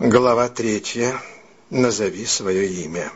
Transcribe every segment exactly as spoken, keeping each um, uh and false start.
Глава третья. Назови свое имя.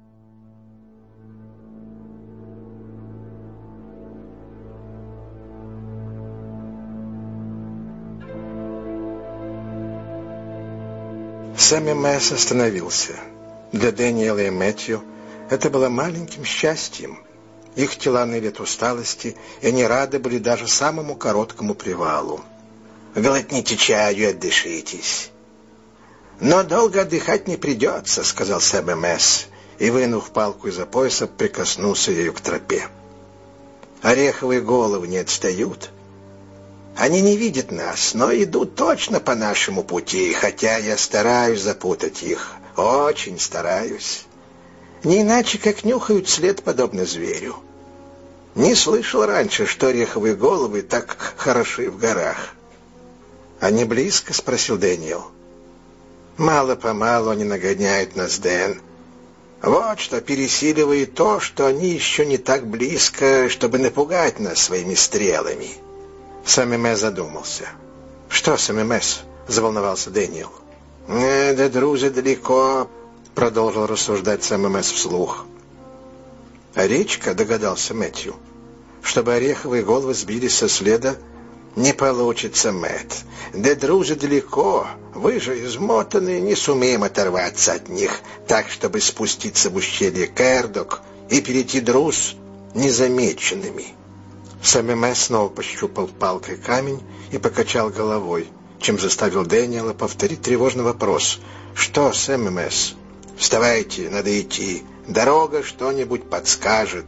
Сэм Месс остановился. Для Дэниела и Мэтью это было маленьким счастьем. Их тела ныли от усталости, и они рады были даже самому короткому привалу. «Глотните чаю и отдышитесь». «Но долго отдыхать не придется», — сказал Сэм Месс, и, вынув палку из-за пояса, прикоснулся ею к тропе. «Ореховые головы не отстают. Они не видят нас, но идут точно по нашему пути, хотя я стараюсь запутать их, очень стараюсь. Не иначе, как нюхают след, подобно зверю. Не слышал раньше, что ореховые головы так хороши в горах». «Они близко?» — спросил Дэниел. «Мало-помалу они нагоняют нас, Дэн. Вот что пересиливает то, что они еще не так близко, чтобы напугать нас своими стрелами». Сэм Месс задумался. «Что, Сэм Месс?» — заволновался Дэниел. «Э, да друзья далеко», — продолжил рассуждать Сэм Месс вслух. «А речка», — догадался Мэтью, — «чтобы ореховые головы сбились со следа, не получится, Мэтт. Да друзья далеко, вы же измотанные, не сумеем оторваться от них, так, чтобы спуститься в ущелье Кэрдок и перейти Друз незамеченными». Сэм Месс снова пощупал палкой камень и покачал головой, чем заставил Дэниела повторить тревожный вопрос. «Что, Сэм Месс?» «Вставайте, надо идти. Дорога что-нибудь подскажет».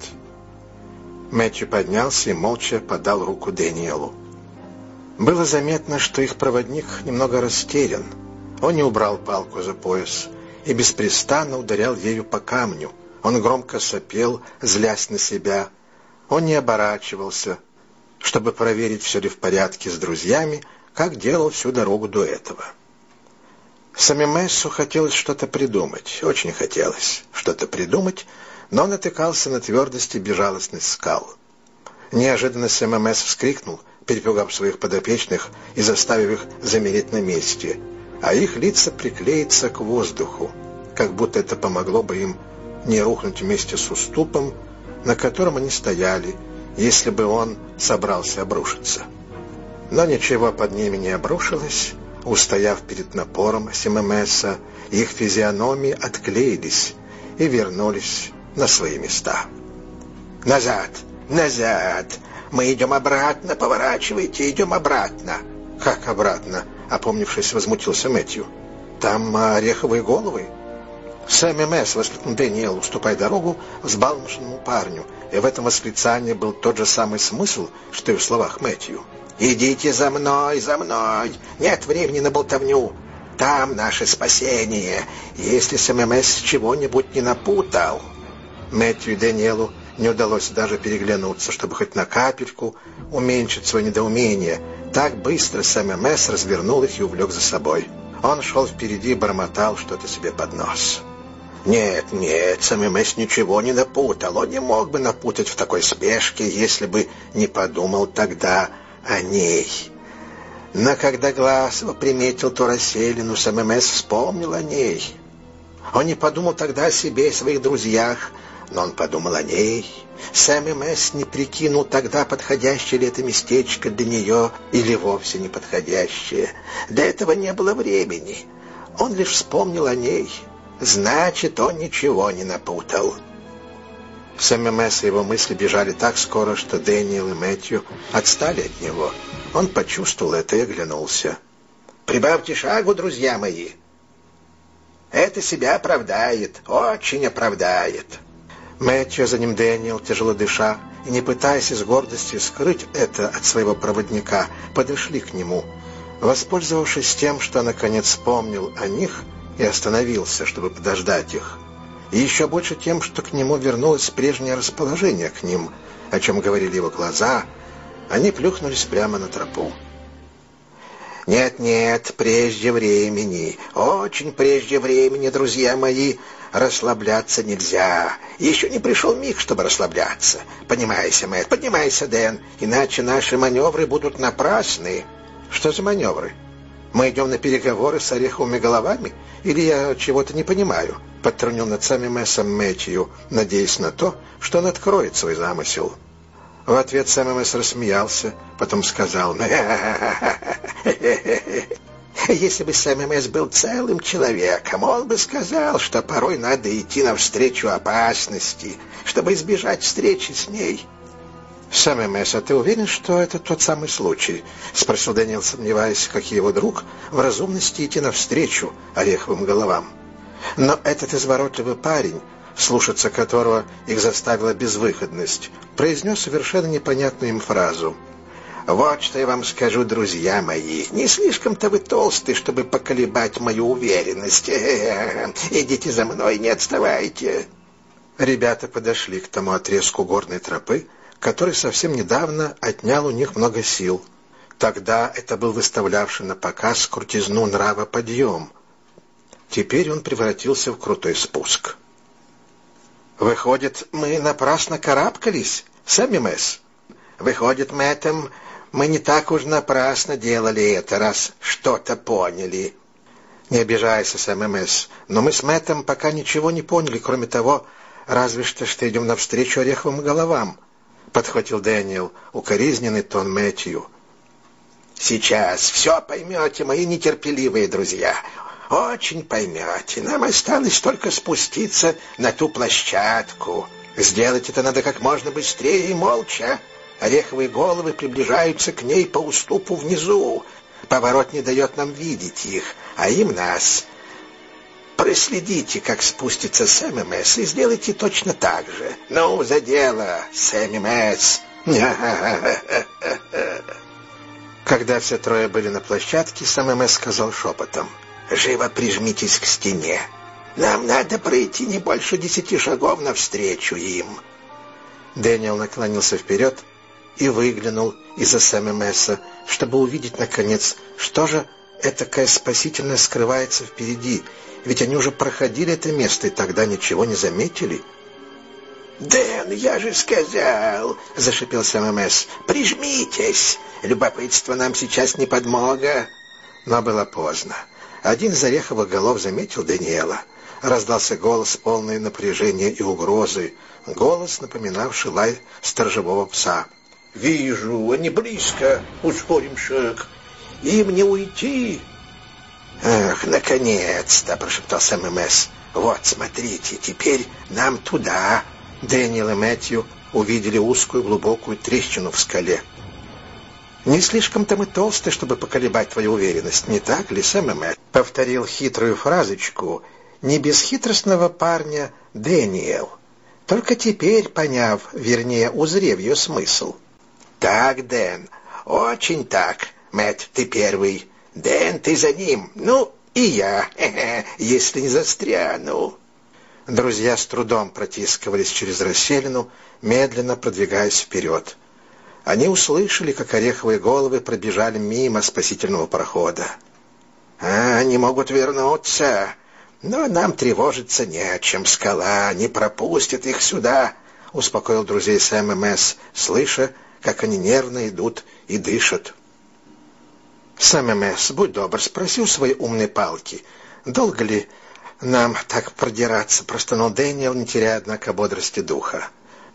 Мэтью поднялся и молча подал руку Дэниелу. Было заметно, что их проводник немного растерян. Он не убрал палку за пояс и беспрестанно ударял ею по камню. Он громко сопел, злясь на себя. Он не оборачивался, чтобы проверить, все ли в порядке с друзьями, как делал всю дорогу до этого. Сэму Мессу хотелось что-то придумать, очень хотелось что-то придумать, но он натыкался на твердость и безжалостность скал. Неожиданно Сэм Месс вскрикнул, перепугав своих подопечных и заставив их замереть на месте, а их лица приклеиться к воздуху, как будто это помогло бы им не рухнуть вместе с уступом, на котором они стояли, если бы он собрался обрушиться. Но ничего под ними не обрушилось. Устояв перед напором Сэма Месса, их физиономии отклеились и вернулись на свои места. «Назад! Назад! Мы идем обратно! Поворачивайте, идем обратно!» «Как обратно?» — опомнившись, возмутился Мэтью. «Там ореховые головы». «Сэм Месс!» — воскликнул Дэниел, уступая дорогу взбалмошному парню, и в этом восклицании был тот же самый смысл, что и в словах Мэтью. «Идите за мной, за мной! Нет времени на болтовню! Там наше спасение, если Сэм Месс чего-нибудь не напутал!» Мэтью и Дэниелу не удалось даже переглянуться, чтобы хоть на капельку уменьшить свое недоумение. Так быстро Сэм Месс развернул их и увлек за собой. Он шел впереди и бормотал что-то себе под нос. «Нет, нет, Сэм Месс ничего не напутал. Он не мог бы напутать в такой спешке, если бы не подумал тогда о ней». Но когда глаз его приметил ту расселину, Сэм Месс вспомнил о ней. Он не подумал тогда о себе и своих друзьях, но он подумал о ней. Сэм Месс не прикинул тогда, подходящее ли это местечко для нее или вовсе не подходящее. Для этого не было времени. Он лишь вспомнил о ней. Значит, он ничего не напутал. Сэм Месс и его мысли бежали так скоро, что Дэниел и Мэтью отстали от него. Он почувствовал это и оглянулся. «Прибавьте шагу, друзья мои. Это себя оправдает, очень оправдает». Мэтью, за ним Дэниел, тяжело дыша, и не пытаясь из гордости скрыть это от своего проводника, подошли к нему. Воспользовавшись тем, что наконец вспомнил о них и остановился, чтобы подождать их, и еще больше тем, что к нему вернулось прежнее расположение к ним, о чем говорили его глаза, они плюхнулись прямо на тропу. «Нет-нет, прежде времени, очень прежде времени, друзья мои, расслабляться нельзя. Еще не пришел миг, чтобы расслабляться. Поднимайся, Мэтт, поднимайся, Дэн, иначе наши маневры будут напрасны». «Что за маневры?» Мы идем на переговоры с ореховыми головами? Или я чего-то не понимаю?» — подтрунил над самим Эсом Мэтью, надеясь на то, что он откроет свой замысел. В ответ Сэм Эс рассмеялся, потом сказал: «Если бы Сэм Эс был целым человеком, он бы сказал, что порой надо идти навстречу опасности, чтобы избежать встречи с ней». «Сэм Эс, а ты уверен, что это тот самый случай?» — спросил Дэниел, сомневаясь, как и его друг, в разумности идти навстречу ореховым головам. Но этот изворотливый парень, слушаться которого их заставила безвыходность, произнес совершенно непонятную им фразу. «Вот что я вам скажу, друзья мои. Не слишком-то вы толсты, чтобы поколебать мою уверенность. Идите за мной, не отставайте». Ребята подошли к тому отрезку горной тропы, который совсем недавно отнял у них много сил. Тогда это был выставлявший на показ крутизну нрава подъем. Теперь он превратился в крутой спуск. «Выходит, мы напрасно карабкались, Сэм Эс? Выходит, Мэттом, мы не так уж напрасно делали это, раз что-то поняли». «Не обижайся, Сэм Эс, но мы с Мэттом пока ничего не поняли, кроме того, разве что, что идем навстречу ореховым головам», — подхватил Дэниел, укоризненный тон Мэтью. «Сейчас все поймете, мои нетерпеливые друзья. Очень поймете. Нам осталось только спуститься на ту площадку. Сделать это надо как можно быстрее и молча. Ореховые головы приближаются к ней по уступу внизу. Поворот не дает нам видеть их, а им нас. Проследите, как спустится Сэм Эс, и сделайте точно так же. Ну, за дело, Сэм Эс!» Когда все трое были на площадке, Сэм Эс сказал шепотом: «Живо прижмитесь к стене. Нам надо пройти не больше десяти шагов навстречу им». Дэниел наклонился вперед и выглянул из-за Сэм Эса, чтобы увидеть, наконец, что же этакое спасительное скрывается впереди, ведь они уже проходили это место и тогда ничего не заметили. «Дэн, я же сказал!» — зашипел Сэм Эс. «Прижмитесь! Любопытство нам сейчас не подмога!» Но было поздно. Один из ореховых голов заметил Дэниела. Раздался голос, полный напряжения и угрозы. Голос, напоминавший лай сторожевого пса. «Вижу, они близко. Ускорим шаг. Им не уйти!» «Ах, наконец-то!» — прошептал Сэм Эс. «Вот, смотрите, теперь нам туда!» Дэниел и Мэтью увидели узкую глубокую трещину в скале. «Не слишком-то мы толсты, чтобы поколебать твою уверенность, не так ли, Сэм Эс?» — повторил хитрую фразочку не бесхитростного парня Дэниел, только теперь поняв, вернее, узрев ее смысл. «Так, Дэн, очень так. Мэтт, ты первый. Дэн, ты за ним. Ну, и я, если не застряну». Друзья с трудом протискивались через расселину, медленно продвигаясь вперед. Они услышали, как ореховые головы пробежали мимо спасительного прохода. «А, они могут вернуться, но нам тревожиться не о чем. Скала не пропустит их сюда», — успокоил друзей Сэм Эс, слыша, как они нервно идут и дышат. «Сэм Эс, будь добр, спроси у своей умной палки, долго ли нам так продираться?» — простонал Дэниел, не теряя, однако, бодрости духа.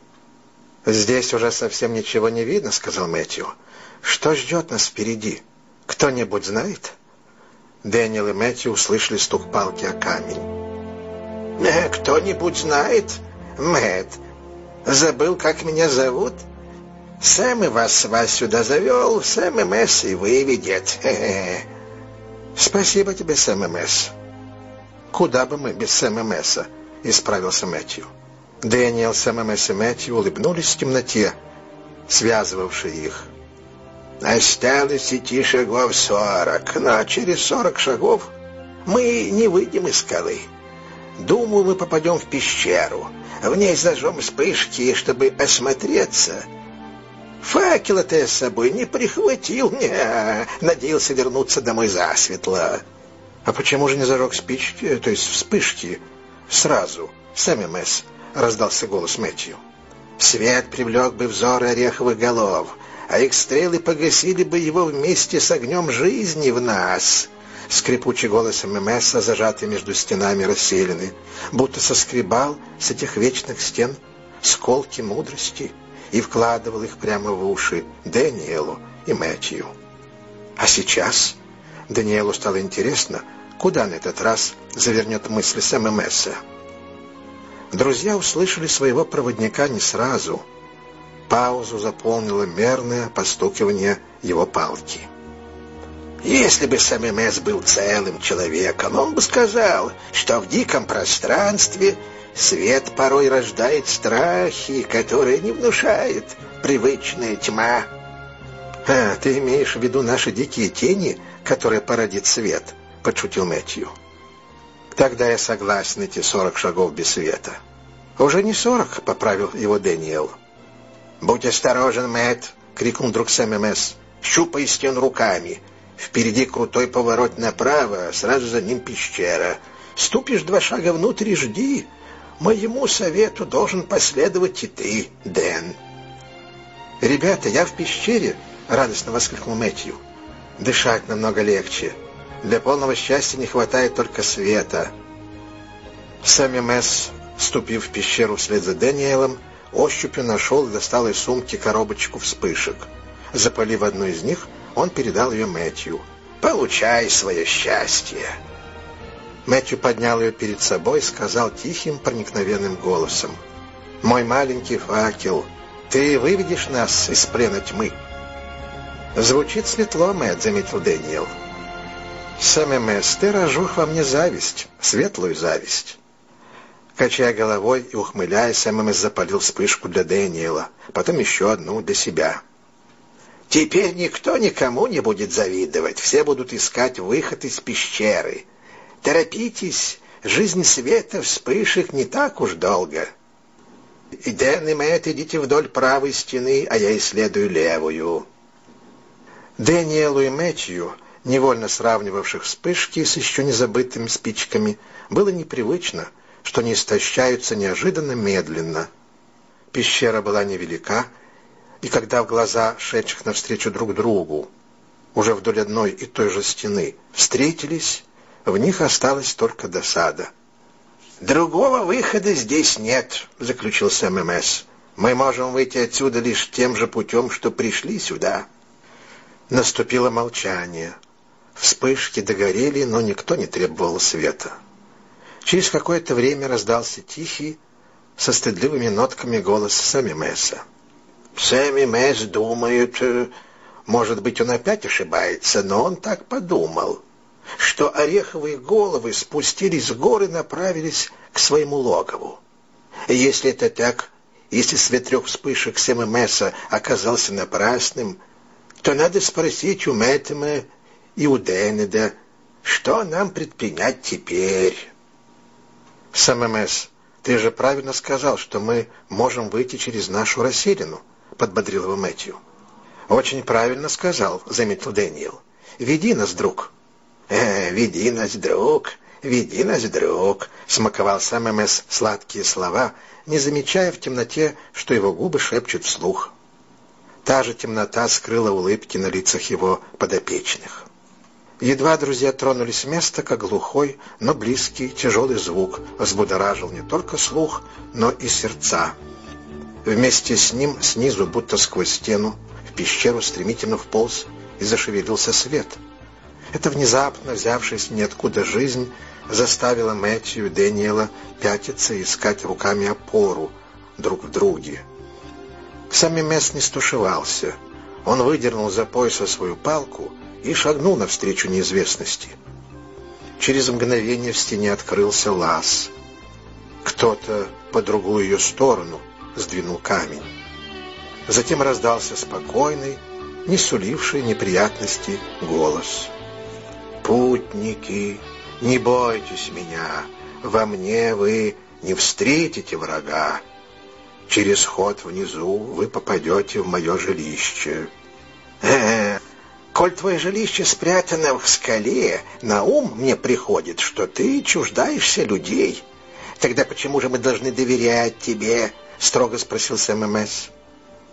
«Здесь уже совсем ничего не видно», — сказал Мэтью. «Что ждет нас впереди? Кто-нибудь знает?» Дэниел и Мэтью услышали стук палки о камень. «Э, «Кто-нибудь знает? Мэтт, забыл, как меня зовут? Сэм и вас, вас сюда завел, Сэм Эс и выведет. Хе-хе». «Спасибо тебе, Сэм Эс». «Куда бы мы без Сэм Эса?» — исправился Мэтью. Дэниел, Сэм Эс и Мэтью улыбнулись в темноте, связывавшей их. «Осталось идти шагов сорок, но через сорок шагов мы не выйдем из скалы. Думаю, мы попадем в пещеру. В ней зажжем вспышки, чтобы осмотреться. Факела-то я с собой не прихватил, не, надеялся вернуться домой засветло». «А почему же не зажег спички, то есть вспышки, сразу, Сэм Эс?» — раздался голос Мэтью. «Свет привлек бы взоры ореховых голов. а их стрелы погасили бы его вместе с огнем жизни в нас». Скрипучий голос ММСа, зажатый между стенами расселены, будто соскребал с этих вечных стен сколки мудрости и вкладывал их прямо в уши Дэниелу и Мэтью. А сейчас Дэниелу стало интересно, куда на этот раз завернет мысли с ММСа. Друзья услышали своего проводника не сразу. Паузу заполнило мерное постукивание его палки. Если бы СММС был целым человеком, он бы сказал, что в диком пространстве свет порой рождает страхи, которые не внушает привычная тьма. «А, ты имеешь в виду наши дикие тени, которые породит свет?» — подшутил Мэтью. «Тогда я согласен идти сорок шагов без света». «Уже не сорок», — поправил его Дэниел. «Будь осторожен, Мэтт!» — крикнул вдруг СММС. «Щупай стену руками. Впереди крутой поворот направо, а сразу за ним пещера. Ступишь два шага внутрь и жди. Моему совету должен последовать и ты, Дэн». «Ребята, я в пещере!» — радостно воскликнул Мэтью. «Дышать намного легче. Для полного счастья не хватает только света». СММС, ступив в пещеру вслед за Дэниелом, ощупью нашел и достал из сумки коробочку вспышек. Запалив одну из них, он передал ее Мэтью. «Получай свое счастье!» Мэтью поднял ее перед собой и сказал тихим, проникновенным голосом: «Мой маленький факел, ты выведешь нас из плена тьмы». «Звучит светло, Мэтт», — заметил Дэниел. «СММС, ты разжег во мне зависть, светлую зависть». Качая головой и ухмыляясь, ММС запалил вспышку для Дэниела, потом еще одну для себя. «Теперь никто никому не будет завидовать, все будут искать выход из пещеры. Торопитесь, жизнь света вспышек не так уж долго. И Дэн и Мэтт, идите вдоль правой стены, а я исследую левую». Дэниелу и Мэтью, невольно сравнивавших вспышки с еще не забытыми спичками, было непривычно, что они истощаются неожиданно медленно. Пещера была невелика, и когда в глаза шедших навстречу друг другу, уже вдоль одной и той же стены, встретились, в них осталась только досада. «Другого выхода здесь нет», — заключил СММС. «Мы можем выйти отсюда лишь тем же путем, что пришли сюда». Наступило молчание. Вспышки догорели, но никто не требовал света. Через какое-то время раздался тихий, со стыдливыми нотками голос СММСа. СММС думает, может быть, он опять ошибается, но он так подумал, что ореховые головы спустились с гор и направились к своему логову. Если это так, если свет трех вспышек СММСа оказался напрасным, то надо спросить у Мэттема и у Денеда, что нам предпринять теперь. СММС, ты же правильно сказал, что мы можем выйти через нашу расселину, подбодрил его Мэтью. Очень правильно сказал, заметил Дэниел. Веди нас, друг. Э, веди нас, друг, веди нас, друг, смаковал СММС сладкие слова, не замечая в темноте, что его губы шепчут вслух. Та же темнота скрыла улыбки на лицах его подопечных. Едва друзья тронулись с места, как глухой, но близкий, тяжелый звук взбудоражил не только слух, но и сердца. Вместе с ним, снизу, будто сквозь стену, в пещеру стремительно вполз и зашевелился свет. Эта внезапно взявшаяся ниоткуда жизнь заставила Мэтью и Дэниела пятиться и искать руками опору друг в друге. СММС не стушевался. Он выдернул за пояса свою палку и шагнул навстречу неизвестности. Через мгновение в стене открылся лаз. Кто-то по другую ее сторону сдвинул камень. Затем раздался спокойный, не суливший неприятностей голос. «Путники, не бойтесь меня, во мне вы не встретите врага. Через ход внизу вы попадете в мое жилище». «Э-э, коль твое жилище спрятано в скале, на ум мне приходит, что ты чуждаешься людей. Тогда почему же мы должны доверять тебе?» — строго спросил СММС.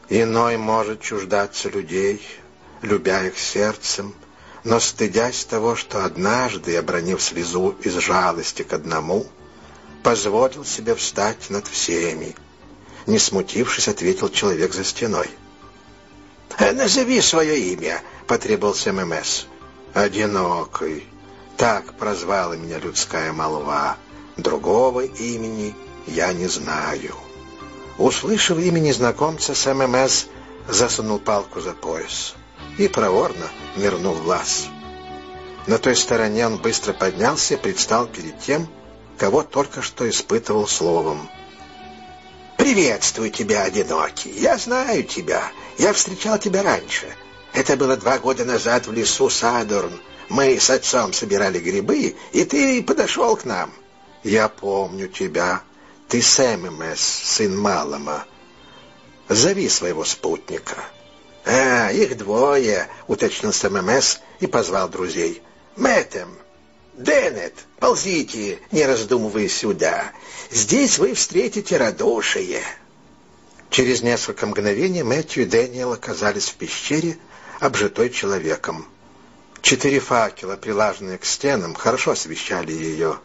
Иной может чуждаться людей, любя их сердцем, но стыдясь того, что однажды, обронив слезу из жалости к одному, позволил себе встать над всеми. Не смутившись, ответил человек за стеной. «Назови свое имя», — потребовал СММС. «Одинокий. Так прозвала меня людская молва. Другого имени я не знаю». Услышав имя незнакомца, СММС засунул палку за пояс и проворно нырнул в лаз. На той стороне он быстро поднялся и предстал перед тем, кого только что испытывал словом. «Приветствую тебя, одинокий. Я знаю тебя. Я встречал тебя раньше. Это было два года назад в лесу Садорн. Мы с отцом собирали грибы, и ты подошел к нам». «Я помню тебя. Ты СММС, сын Малома. Зови своего спутника». «А, их двое», — уточнил СММС и позвал друзей. «Мэттем, Деннет, ползите, не раздумывая, сюда. Здесь вы встретите радушие». Через несколько мгновений Мэтью и Дэниел оказались в пещере, обжитой человеком. Четыре факела, прилаженные к стенам, хорошо освещали ее.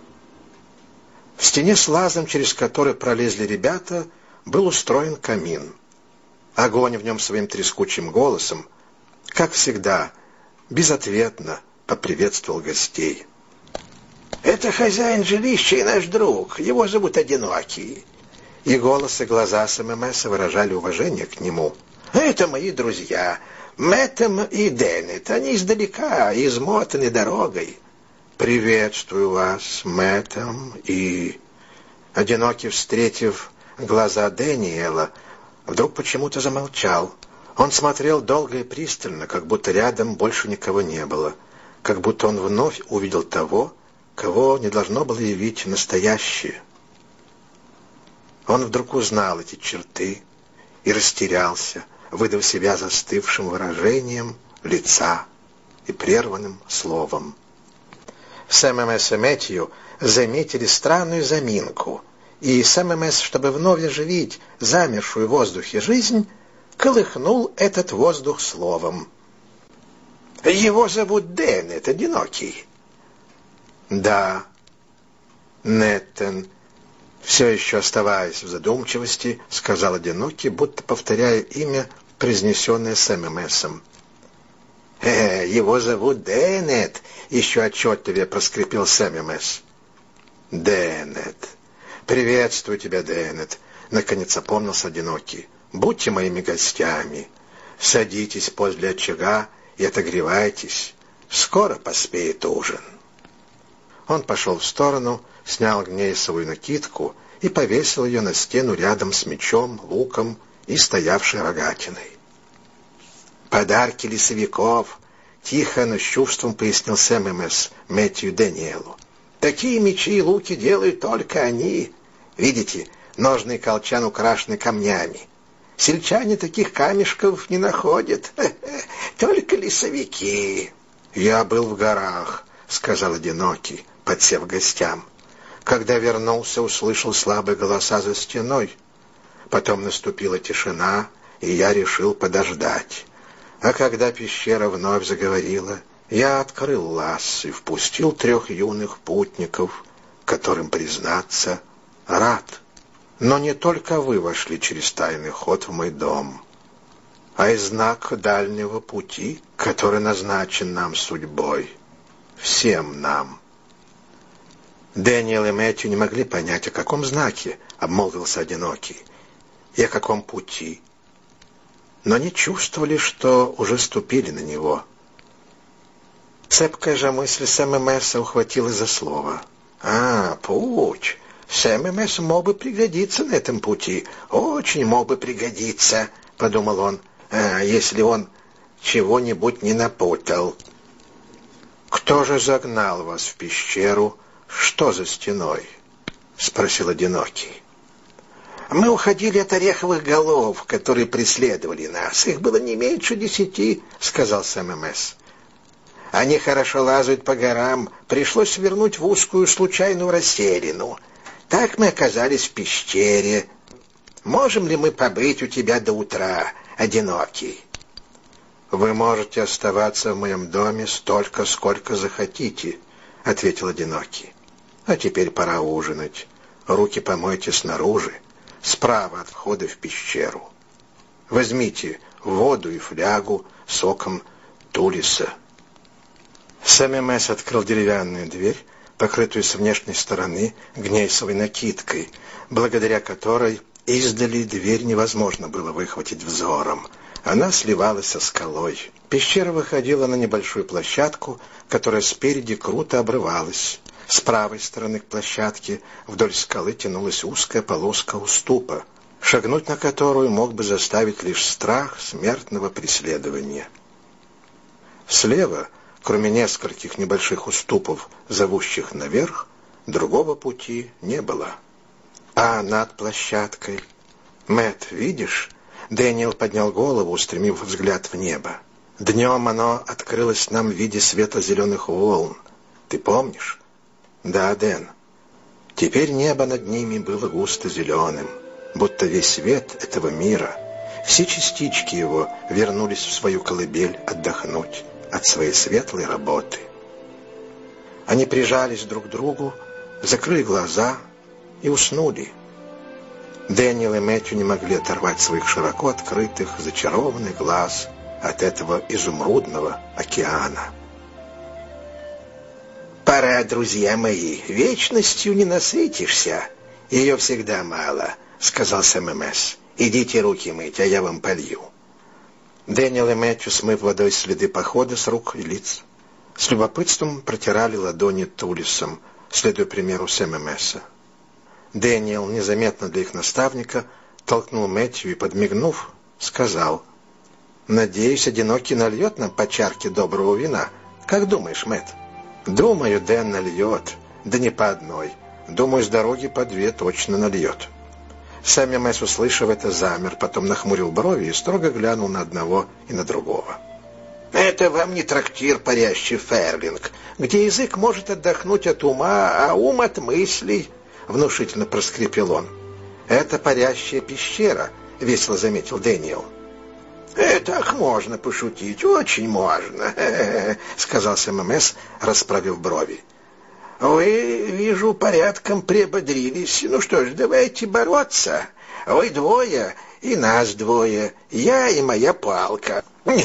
В стене с лазом, через который пролезли ребята, был устроен камин. Огонь в нем своим трескучим голосом, как всегда, безответно поприветствовал гостей. «Это хозяин жилища и наш друг. Его зовут Одинокий». И голос и глаза СММС выражали уважение к нему. «Это мои друзья, Мэттем и Деннет. Они издалека, измотаны дорогой». «Приветствую вас, Мэттем и...» Одинокий, встретив глаза Дэниела, вдруг почему-то замолчал. Он смотрел долго и пристально, как будто рядом больше никого не было, как будто он вновь увидел того, кого не должно было явить настоящее. Он вдруг узнал эти черты и растерялся, выдав себя застывшим выражением лица и прерванным словом. СММС и Мэтью заметили странную заминку, и СММС, чтобы вновь оживить замершую в воздухе жизнь, колыхнул этот воздух словом. «Его зовут Деннет, Одинокий». «Да, Неттен», все еще оставаясь в задумчивости, сказал Одинокий, будто повторяя имя, произнесенное СММСом. «Э, его зовут Деннет», — еще отчетливее проскрипел СММС. «Деннет. Приветствую тебя, Деннет», — наконец опомнился Одинокий. «Будьте моими гостями. Садитесь подле очага и отогревайтесь. Скоро поспеет ужин». Он пошел в сторону, снял гнейсовую накидку и повесил ее на стену рядом с мечом, луком и стоявшей рогатиной. «Подарки лесовиков», — тихо, но с чувством пояснил СММС Мэтью Дэниелу. «Такие мечи и луки делают только они. Видите, ножный колчан украшены камнями. Сельчане таких камешков не находят, только лесовики». «Я был в горах», — сказал Одинокий, подсев к гостям. Когда вернулся, услышал слабые голоса за стеной. Потом наступила тишина, и я решил подождать. А когда пещера вновь заговорила, я открыл лаз и впустил трех юных путников, которым, признаться, рад. Но не только вы вошли через тайный ход в мой дом, а и знак дальнего пути, который назначен нам судьбой, всем нам. Дэниел и Мэтью не могли понять, о каком знаке обмолвился Одинокий и о каком пути, но не чувствовали, что уже ступили на него. Цепкая же мысль СММСа ухватилась за слово. «А, путь! СММС мог бы пригодиться на этом пути, очень мог бы пригодиться», — подумал он, «а, если он чего-нибудь не напутал». «Кто же загнал вас в пещеру? Что за стеной?» — спросил Одинокий. «Мы уходили от ореховых голов, которые преследовали нас. Их было не меньше десяти», — сказал СММС. «Они хорошо лазают по горам. Пришлось свернуть в узкую случайную расселину. Так мы оказались в пещере». можем ли мы побыть у тебя до утра, одинокий?» «Вы можете оставаться в моем доме столько, сколько захотите», — ответил одинокий. «А теперь пора ужинать. Руки помойте снаружи, справа от входа в пещеру. Возьмите воду и флягу соком тулиса». Сэмэмэс открыл деревянную дверь, покрытую с внешней стороны гнейсовой накидкой, благодаря которой издали дверь невозможно было выхватить взором. Она сливалась со скалой. Пещера выходила на небольшую площадку, которая спереди круто обрывалась. С правой стороны к площадке вдоль скалы тянулась узкая полоска уступа, шагнуть на которую мог бы заставить лишь страх смертного преследования. Слева, кроме нескольких небольших уступов, зовущих наверх, другого пути не было. А над площадкой... «Мэтт, видишь?» Дэниел поднял голову, устремив взгляд в небо. «Днем оно открылось нам в виде светло-зеленых волн. Ты помнишь?» «Да, Дэн». Теперь небо над ними было густо зеленым, будто весь свет этого мира, все частички его вернулись в свою колыбель отдохнуть от своей светлой работы. Они прижались друг к другу, закрыли глаза и уснули. Дэниел и Мэтью не могли оторвать своих широко открытых, зачарованных глаз от этого изумрудного океана. «Пора, друзья мои, вечностью не насытишься. Ее всегда мало», — сказал Сэмэмэс. «Идите руки мыть, а я вам полью». Дэниел и Мэтью, смыв водой следы похода с рук и лиц, с любопытством протирали ладони тулисом, следуя примеру Сэмэмэса. Дэниел, незаметно для их наставника, толкнул Мэтью и, подмигнув, сказал: «Надеюсь, одинокий нальет нам по чарке доброго вина. Как думаешь, Мэтт?» «Думаю, Дэн нальет. Да не по одной. Думаю, с дороги по две точно нальет». Сэмэмэс, услышав это, замер, потом нахмурил брови и строго глянул на одного и на другого. «Это вам не трактир, парящий Ферлинг, где язык может отдохнуть от ума, а ум от мыслей», — внушительно проскрипел он. «Это парящая пещера», — весело заметил Дэниел. «Э, «Так можно пошутить, очень можно», — сказал Сэмэмэс, расправив брови. «Вы, вижу, порядком приободрились. Ну что ж, давайте бороться. Вы двое, и нас двое, я и моя палка».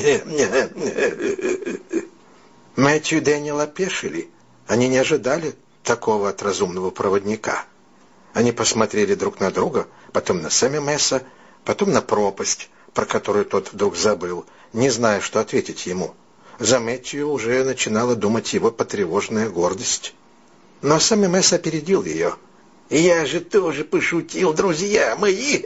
Мэтью и Дэниел опешили. Они не ожидали такого от разумного проводника. Они посмотрели друг на друга, потом на Сэмэмэса, потом на пропасть, про которую тот вдруг забыл, не зная, что ответить ему. За Мэтью уже начинала думать его потревоженная гордость. Но Сэмэмэс опередил ее. «Я же тоже пошутил, друзья мои!»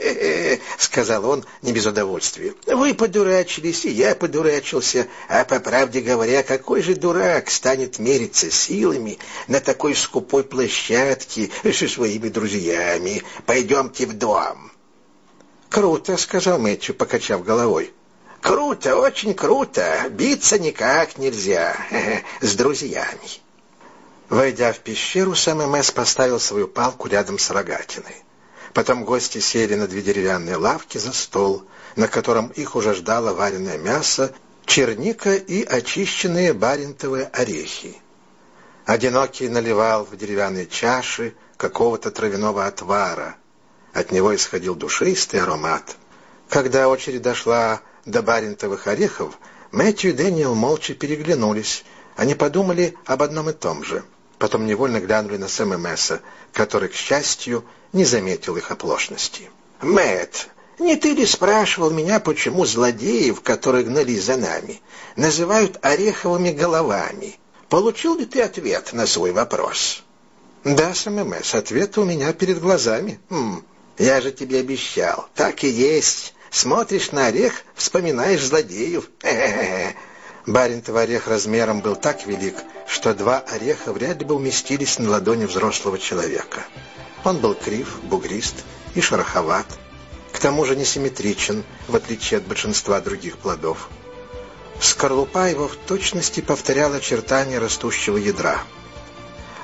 — сказал он не без удовольствия. «Вы подурачились, и я подурачился. А по правде говоря, какой же дурак станет мериться силами на такой скупой площадке со своими друзьями? Пойдемте в дом». «Круто», — сказал Мэтью, покачав головой. «Круто, очень круто. Биться никак нельзя с друзьями». Войдя в пещеру, Сэмэмэс поставил свою палку рядом с рогатиной. Потом гости сели на две деревянные лавки за стол, на котором их уже ждало вареное мясо, черника и очищенные барентовые орехи. Одинокий наливал в деревянные чаши какого-то травяного отвара. От него исходил душистый аромат. Когда очередь дошла до барентовых орехов, Мэтью и Дэниел молча переглянулись. Они подумали об одном и том же. Потом невольно глянули на Сэмэмэса, который, к счастью, не заметил их оплошности. «Мэтт, не ты ли спрашивал меня, почему злодеев, которые гнались за нами, называют ореховыми головами? Получил ли ты ответ на свой вопрос?» «Да, Сэмэмэс, ответ у меня перед глазами». Хм, «Я же тебе обещал, так и есть. Смотришь на орех, вспоминаешь злодеев. Хе-хе-хе». Барентов орех размером был так велик, что два ореха вряд ли бы уместились на ладони взрослого человека. Он был крив, бугрист и шероховат, к тому же несимметричен, в отличие от большинства других плодов. Скорлупа его в точности повторяла очертания растущего ядра.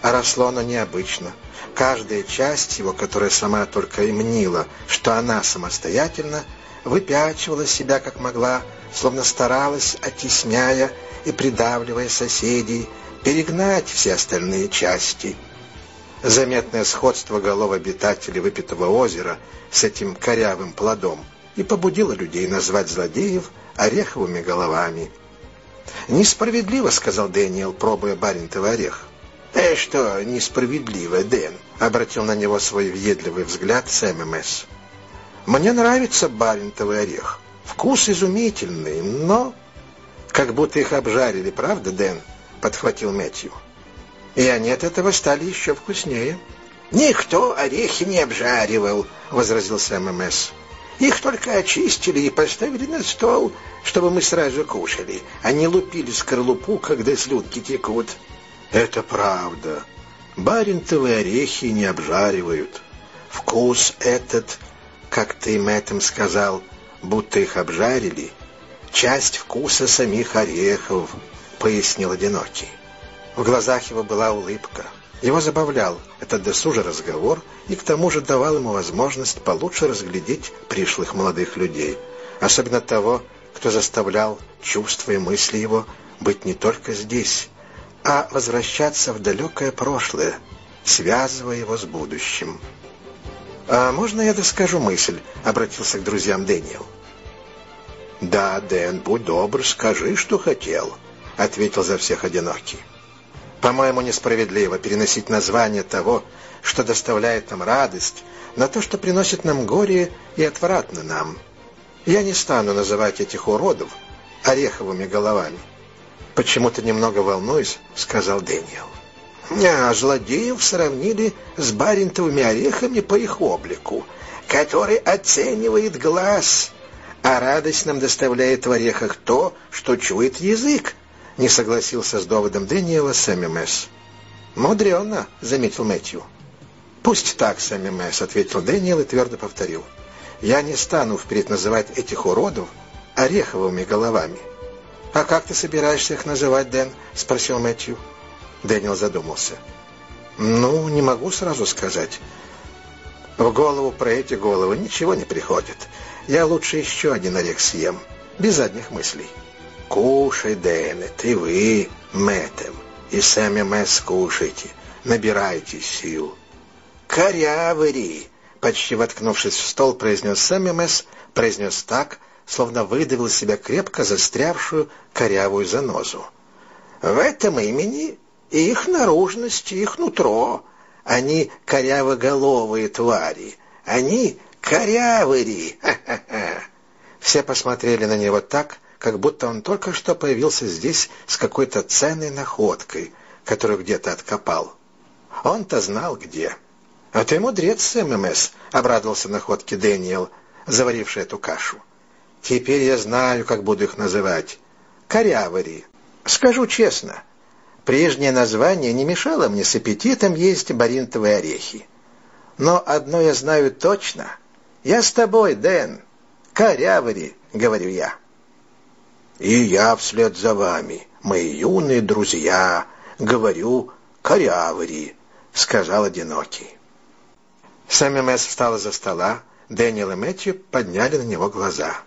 А росло оно необычно. Каждая часть его, которая сама только и мнила, что она самостоятельна, выпячивала себя как могла, словно старалась, оттесняя и придавливая соседей, перегнать все остальные части. Заметное сходство голов обитателей Выпитого озера с этим корявым плодом и побудило людей назвать злодеев ореховыми головами. «Несправедливо», — сказал Дэниел, пробуя баринтовый орех. «Э, что несправедливо, Дэн?» — обратил на него свой въедливый взгляд Сэм Эмес. «Мне нравится баринтовый орех. Вкус изумительный, но...» «Как будто их обжарили, правда, Дэн?» — подхватил Мэтью. «И они от этого стали еще вкуснее». «Никто орехи не обжаривал», — возразил Сэм Эмес. «Их только очистили и поставили на стол, чтобы мы сразу кушали, а не лупили скорлупу, когда слюнки текут». «Это правда. Баринтовые орехи не обжаривают. Вкус этот, как ты им этом сказал, будто их обжарили, часть вкуса самих орехов», — пояснил Одинокий. В глазах его была улыбка. Его забавлял этот досужий разговор и к тому же давал ему возможность получше разглядеть пришлых молодых людей, особенно того, кто заставлял чувства и мысли его быть не только здесь, а возвращаться в далекое прошлое, связывая его с будущим. «А можно я доскажу мысль?» — обратился к друзьям Дэниел. «Да, Дэн, будь добр, скажи, что хотел», — ответил за всех Одинокий. «По-моему, несправедливо переносить название того, что доставляет нам радость, на то, что приносит нам горе и отвратно нам. Я не стану называть этих уродов ореховыми головами». «Почему-то немного волнуюсь», — сказал Дэниел. «А злодеев сравнили с баринтовыми орехами по их облику, который оценивает глаз, а радость нам доставляет в орехах то, что чует язык», — не согласился с доводом Дэниела Сэм Эмес. «Мудрено», — заметил Мэтью. «Пусть так, Сэм Эмес», — ответил Дэниел и твердо повторил. «Я не стану впредь называть этих уродов ореховыми головами». «А как ты собираешься их называть, Дэн?» — спросил Мэтью. Дэниел задумался. «Ну, не могу сразу сказать. В голову про эти головы ничего не приходит. Я лучше еще один орех съем, без задних мыслей». «Кушай, Дэн, ты вы, Мэттем, и Сэм Эмес кушайте, набирайте сил». «Корявыри!» — почти воткнувшись в стол, произнес Сэм Эмес, произнес так, словно выдавил из себя крепко застрявшую корявую занозу. «В этом имени и их наружность, и их нутро. Они корявоголовые твари. Они корявыри! Ха-ха-ха!» Все посмотрели на него так, как будто он только что появился здесь с какой-то ценной находкой, которую где-то откопал. Он-то знал где. «А ты мудрец, Сэм Эмес», — обрадовался находке Дэниел, заваривший эту кашу. «Теперь я знаю, как буду их называть. Корявыри. Скажу честно, прежнее название не мешало мне с аппетитом есть баринтовые орехи. Но одно я знаю точно. Я с тобой, Дэн. Корявыри, — говорю я». «И я вслед за вами, мои юные друзья, говорю корявыри», — сказал Одинокий. Сэм Эмес встал из-за стола. Дэниел и Мэтью подняли на него глаза.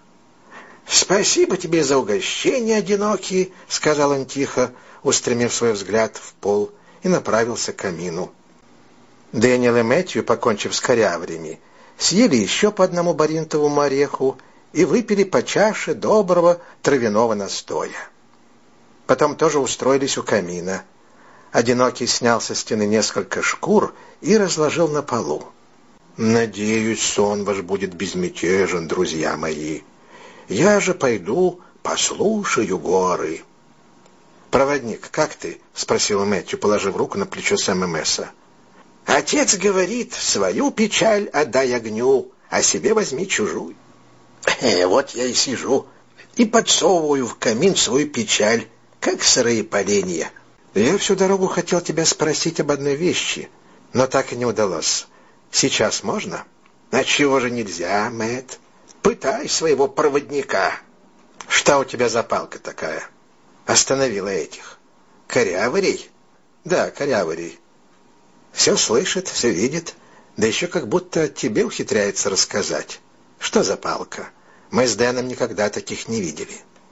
«Спасибо тебе за угощение, Одинокий», — сказал он тихо, устремив свой взгляд в пол, и направился к камину. Дэниел и Мэтью, покончив с коряврями, съели еще по одному баринтовому ореху и выпили по чаше доброго травяного настоя. Потом тоже устроились у камина. Одинокий снял со стены несколько шкур и разложил на полу. «Надеюсь, сон ваш будет безмятежен, друзья мои. Я же пойду послушаю горы». «Проводник, как ты?» — спросил Мэтью, положив руку на плечо Сэма Эмеса. «Отец говорит, свою печаль отдай огню, а себе возьми чужую. Э, вот я и сижу и подсовываю в камин свою печаль, как сырые поленья. Я всю дорогу хотел тебя спросить об одной вещи, но так и не удалось. Сейчас можно?» «А чего же нельзя, Мэтт? Пытай своего проводника». «Что у тебя за палка такая?» «Остановила этих». «Корявырей?» «Да, корявырей». Все слышит, все видит, да еще как будто тебе ухитряется рассказать. Что за палка? Мы с Дэном никогда таких не видели.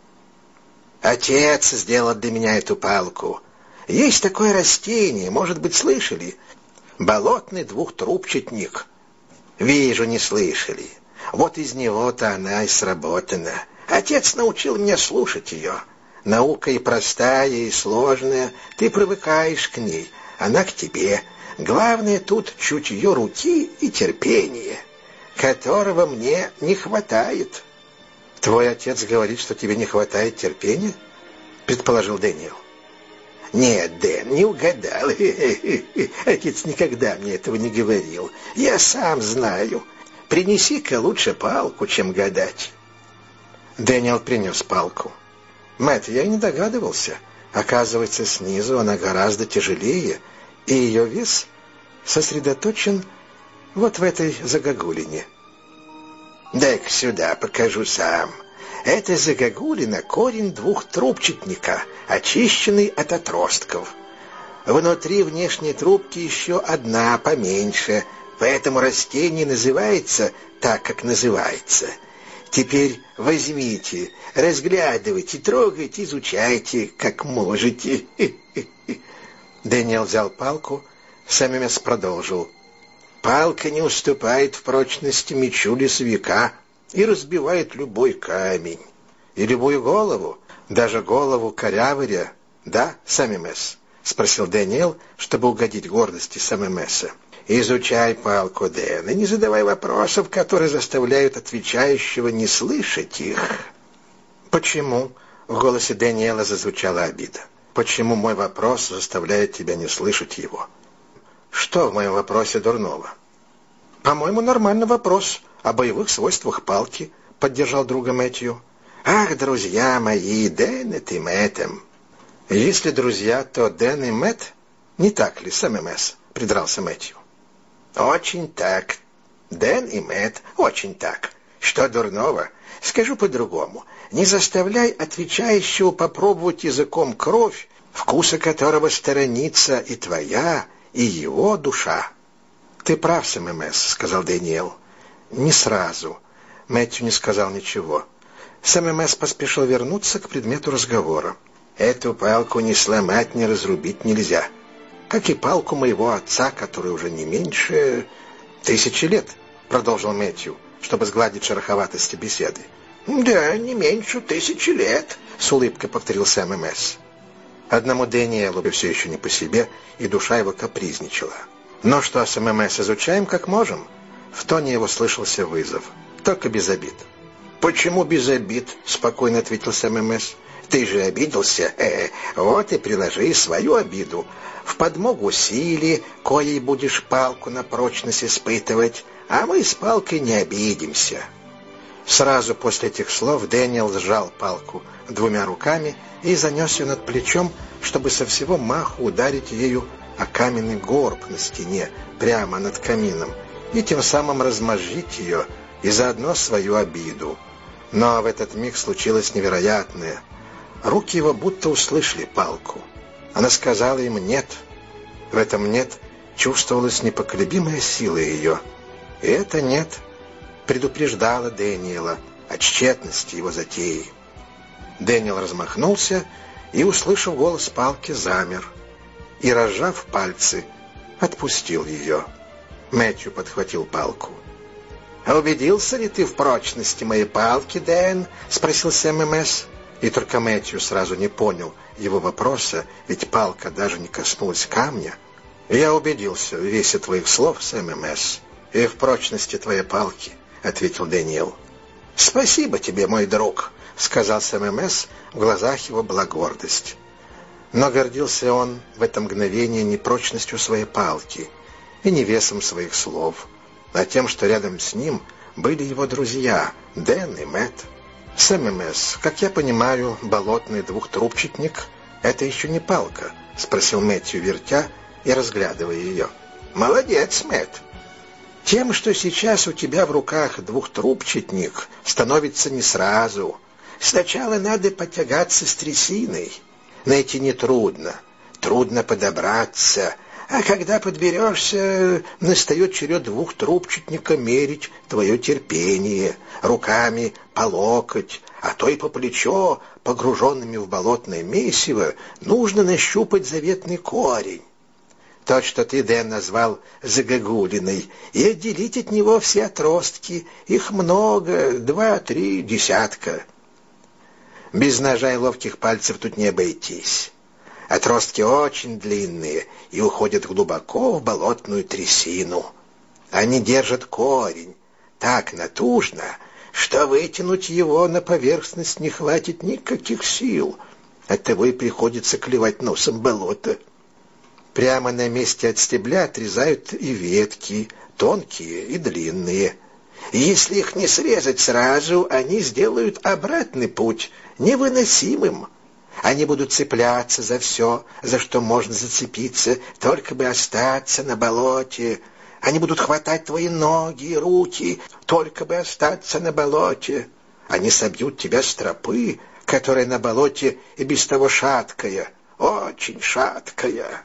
Отец сделал для меня эту палку. Есть такое растение, может быть, слышали? Болотный двухтрубчатник. Вижу, не слышали. Вот из него-то она и сработана. Отец научил меня слушать ее. Наука и простая, и сложная. Ты привыкаешь к ней, она к тебе. Главное тут чутье руки и терпение, которого мне не хватает. Твой отец говорит, что тебе не хватает терпения? Предположил Дэниел. Нет, Дэн, не угадал. Отец никогда мне этого не говорил. Я сам знаю. Принеси-ка лучше палку, чем гадать. Дэниел принес палку. Мэтт, я и не догадывался. Оказывается, снизу она гораздо тяжелее, и ее вес сосредоточен вот в этой загогулине. Дай-ка сюда, покажу сам. Это загогулина — корень двухтрубчатника, очищенный от отростков. Внутри внешней трубки еще одна, поменьше, поэтому растение называется так, как называется. Теперь возьмите, разглядывайте, трогайте, изучайте, как можете. Дэниел взял палку, Сэмюэс продолжил. Палка не уступает в прочности мечу лесовика и разбивает любой камень, и любую голову, даже голову коряворя. Да, Сэмюэс? — спросил Дэниел, чтобы угодить гордости Сэмюэса. Изучай палку, Дэн, и не задавай вопросов, которые заставляют отвечающего не слышать их. Почему? — в голосе Дэниела зазвучала обида. Почему мой вопрос заставляет тебя не слышать его? Что в моем вопросе дурного? По-моему, нормальный вопрос о боевых свойствах палки, — поддержал друга Мэтью. Ах, друзья мои, Дэннет и Мэттем. Если друзья, то Дэн и Мэтт, не так ли, Сэмюэс? — придрался Мэтью. Очень так. Дэн и Мэтт, очень так. Что дурного? Скажу по-другому. Не заставляй отвечающего попробовать языком кровь, вкуса которого сторонится и твоя, и его душа. Ты прав, Сэмюэс, — сказал Дэниел. Не сразу. Мэтью не сказал ничего. Сэмюэс поспешил вернуться к предмету разговора. Эту палку ни сломать, ни разрубить нельзя. Как и палку моего отца, который уже не меньше тысячи лет, — продолжил Мэтью, чтобы сгладить шероховатости беседы. Да, не меньше тысячи лет, — с улыбкой повторил Сэмюэс. Одному Дэниелу все еще не по себе, и душа его капризничала. Но что, Сэмюэс, изучаем как можем? В тоне его слышался вызов. Только без обид. Почему без обид? — спокойно ответил Сэмюэс. Ты же обиделся? Э, вот и приложи свою обиду. В подмогу силе, коей будешь палку на прочность испытывать, а мы с палкой не обидимся. Сразу после этих слов Дэниел сжал палку двумя руками и занес ее над плечом, чтобы со всего маху ударить ею о каменный горб на стене прямо над камином и тем самым размозжить ее и заодно свою обиду. Но в этот миг случилось невероятное. Руки его будто услышали палку. Она сказала им «нет». В этом «нет» чувствовалась непоколебимая сила ее. И это «нет» предупреждало Дэниела о тщетности его затеи. Дэниел размахнулся и, услышав голос палки, замер и, разжав пальцы, отпустил ее. Мэтью подхватил палку. «Убедился ли ты в прочности моей палки, Дэн?» — спросил Сэмюэс. И только Мэтью сразу не понял его вопроса, ведь палка даже не коснулась камня. «Я убедился в весе твоих слов, Сэмюэс, и в прочности твоей палки», — ответил Дэниел. «Спасибо тебе, мой друг», — сказал Сэмюэс, в глазах его была гордость. Но гордился он в это мгновение не прочностью своей палки и не весом своих слов, а тем, что рядом с ним были его друзья Дэн и Мэтт. «Сэмюэс, как я понимаю, болотный двухтрубчатник — это еще не палка?» — спросил Мэтью, вертя и разглядывая ее. «Молодец, Мэтт. Тем, что сейчас у тебя в руках двухтрубчатник, становится не сразу. Сначала надо потягаться с трясиной. Найти нетрудно, трудно подобраться, А когда подберешься, настает черед двухтрубчатника мерить твое терпение, руками по локоть, а то и по плечо, погруженными в болотное месиво, нужно нащупать заветный корень. Тот, что ты, Дэн, назвал загогулиной, и отделить от него все отростки. Их много, два-три десятка. Без ножа и ловких пальцев тут не обойтись. Отростки очень длинные и уходят глубоко в болотную трясину. Они держат корень так натужно, что вытянуть его на поверхность не хватит никаких сил. Оттого и приходится клевать носом болото. Прямо на месте от стебля отрезают и ветки, тонкие и длинные. И если их не срезать сразу, они сделают обратный путь невыносимым. Они будут цепляться за все, за что можно зацепиться, только бы остаться на болоте. Они будут хватать твои ноги и руки, только бы остаться на болоте. Они собьют тебя с тропы, которая на болоте и без того шаткая, очень шаткая.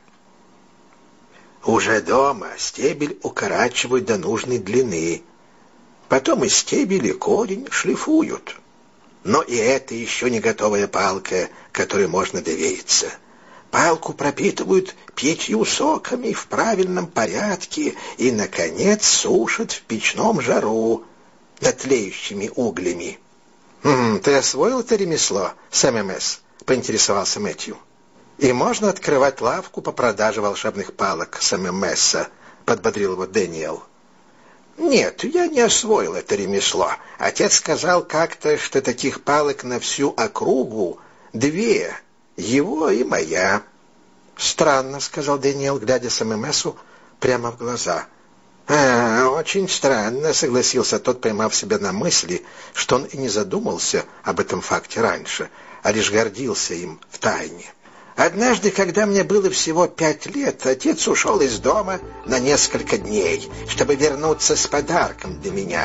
Уже дома стебель укорачивают до нужной длины. Потом и стебель, и корень шлифуют. Но и это еще не готовая палка, которой можно довериться. Палку пропитывают пятью соками в правильном порядке и, наконец, сушат в печном жару над тлеющими углями. «Хм, ты освоил это ремесло, Сэм эм эс?» — поинтересовался Мэтью. «И можно открывать лавку по продаже волшебных палок Сэм эм эса», — подбодрил его Дэниел. «Нет, я не освоил это ремесло. Отец сказал как-то, что таких палок на всю округу две, его и моя». «Странно», — сказал Дэниел, глядя Сэм эм эсу прямо в глаза. «А, очень странно», — согласился тот, поймав себя на мысли, что он и не задумался об этом факте раньше, а лишь гордился им втайне. Однажды, когда мне было всего пять лет, отец ушел из дома на несколько дней, чтобы вернуться с подарком для меня.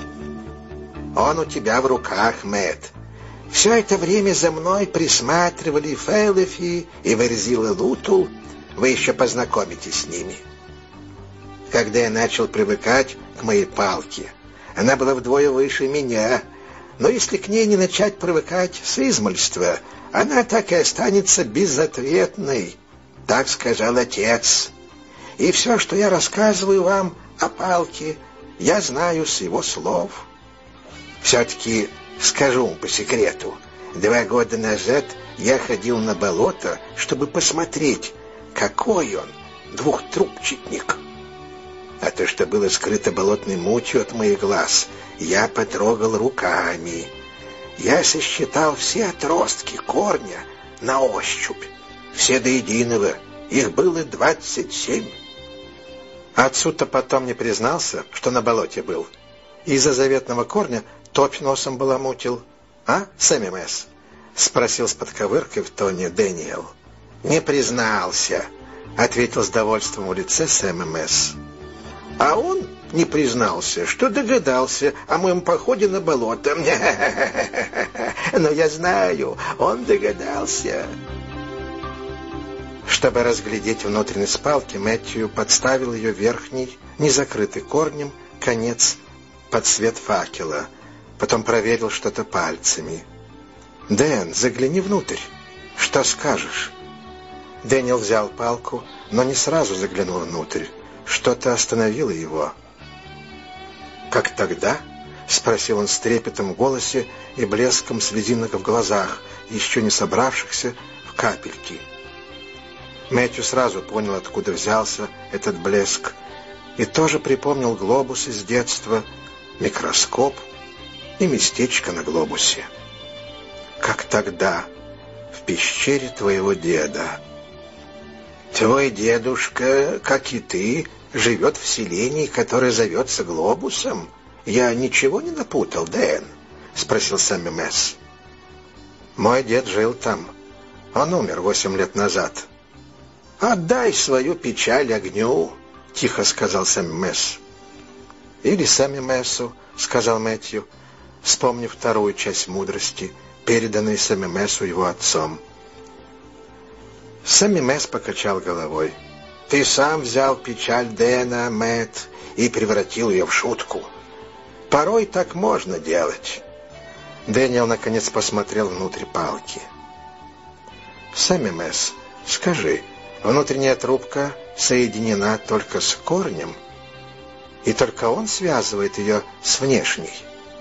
Он у тебя в руках, Мэтт. Все это время за мной присматривали Фэллофи и Верзила Лутул. Вы еще познакомитесь с ними. Когда я начал привыкать к моей палке, она была вдвое выше меня, но если к ней не начать привыкать с измольства, она так и останется безответной, так сказал отец. И все, что я рассказываю вам о палке, я знаю с его слов. Все-таки скажу вам по секрету, два года назад я ходил на болото, чтобы посмотреть, какой он, двухтрубчатник. А то, что было скрыто болотной мутью от моих глаз, я потрогал руками. Я сосчитал все отростки корня на ощупь, все до единого. Их было двадцать семь. Отцу-то потом не признался, что на болоте был. Из-за заветного корня топь носом баламутил. «А, Сэм эм эс?» — спросил с подковыркой в тоне Дэниел. «Не признался», — ответил с довольством в лице Сэм эм эс. «А он не признался, что догадался о моем походе на болото. Но я знаю, он догадался». Чтобы разглядеть внутренность палки, Мэтью подставил ее верхний, незакрытый корнем, конец под свет факела. Потом проверил что-то пальцами. «Дэн, загляни внутрь. Что скажешь?» Дэниел взял палку, но не сразу заглянул внутрь. Что-то остановило его. «Как тогда?» — спросил он с трепетом в голосе и блеском слезинок в глазах, еще не собравшихся в капельки. Мэтью сразу понял, откуда взялся этот блеск, и тоже припомнил глобус из детства, микроскоп и местечко на глобусе. «Как тогда, в пещере твоего деда. Твой дедушка, как и ты, живет в селении, которое зовется Глобусом. Я ничего не напутал, Дэн?» — спросил Сэм эм эс. «Мой дед жил там. Он умер восемь лет назад». «Отдай свою печаль огню», — тихо сказал Сэм эм эс. «Или Сэм эм эсу», — сказал Мэтью, вспомнив вторую часть мудрости, переданной Сэм эм эсу его отцом. Сэм эм эс покачал головой. Ты сам взял печаль Дэна, Мэтт, и превратил ее в шутку. Порой так можно делать. Дэниел наконец посмотрел внутрь палки. Сэмми-Мэс, скажи, внутренняя трубка соединена только с корнем, и только он связывает ее с внешней?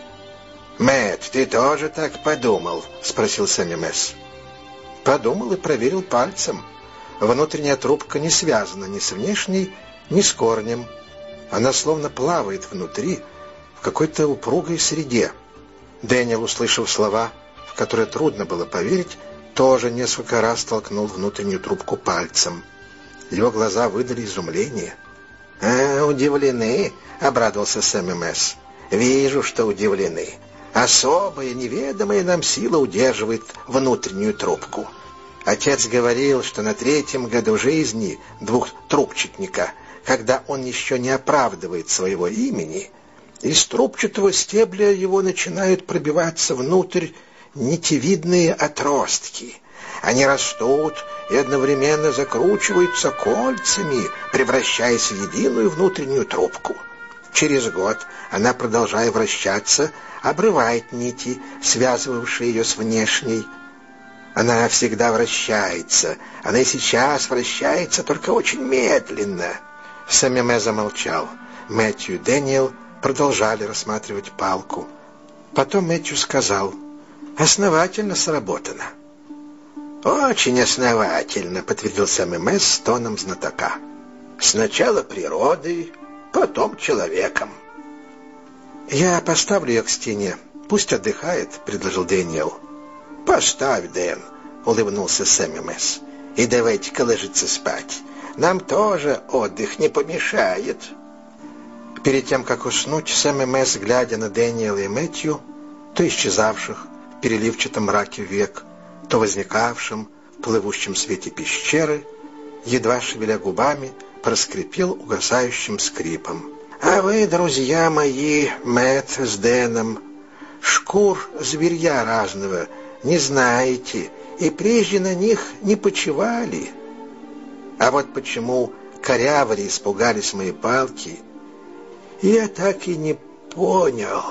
«Мэтт, ты тоже так подумал?» — спросил Сэмми-Мэс. Подумал и проверил пальцем. Внутренняя трубка не связана ни с внешней, ни с корнем. Она словно плавает внутри, в какой-то упругой среде. Дэниел, услышав слова, в которые трудно было поверить, тоже несколько раз толкнул внутреннюю трубку пальцем. Его глаза выдали изумление. «А, удивлены?» — обрадовался Сэмми-Мэс. «Вижу, что удивлены. Особая, неведомая нам сила удерживает внутреннюю трубку. Отец говорил, что на третьем году жизни двухтрубчатника, когда он еще не оправдывает своего имени, из трубчатого стебля его начинают пробиваться внутрь нитевидные отростки. Они растут и одновременно закручиваются кольцами, превращаясь в единую внутреннюю трубку. Через год она, продолжая вращаться, обрывает нити, связывавшие ее с внешней. Она всегда вращается. Она и сейчас вращается, только очень медленно». Сэмми-Мэс замолчал. Мэтью и Дэниел продолжали рассматривать палку. Потом Мэтью сказал: «Основательно сработано». «Очень основательно», — подтвердил Сэмми-Мэс с тоном знатока. «Сначала природой, потом человеком». «Я поставлю ее к стене. Пусть отдыхает», — предложил Дэниел. «Поставь, Дэн», — улыбнулся Сэмми-Мэс. «И давайте-ка ложиться спать. Нам тоже отдых не помешает». Перед тем, как уснуть, Сэмми-Мэс, глядя на Дэниела и Мэтью, то исчезавших в переливчатом мраке век, то возникавшим в плывущем свете пещеры, едва шевеля губами, проскрипел угасающим скрипом: «А вы, друзья мои, Мэтт с Дэном, шкур зверья разного не знаете, и прежде на них не почивали. А вот почему корявые испугались моей палки, я так и не понял».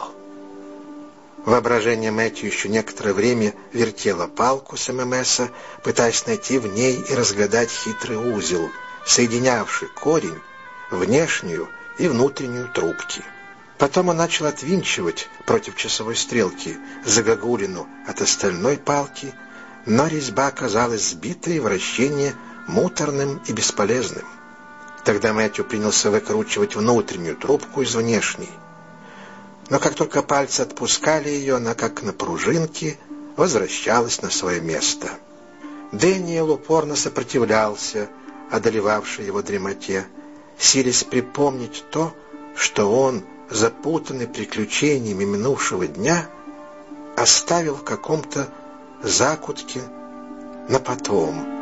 Воображение Мэтью еще некоторое время вертело палку Сэмми-Мэса, пытаясь найти в ней и разгадать хитрый узел, соединявший корень, внешнюю и внутреннюю трубки. Потом он начал отвинчивать против часовой стрелки загогулину от остальной палки, но резьба оказалась сбитой, и вращение муторным и бесполезным. Тогда Мэтью принялся выкручивать внутреннюю трубку из внешней. Но как только пальцы отпускали ее, она, как на пружинке, возвращалась на свое место. Дэниел упорно сопротивлялся одолевавшей его дремоте, силясь припомнить то, что он, запутанный приключениями минувшего дня, оставил в каком-то закутке на потом.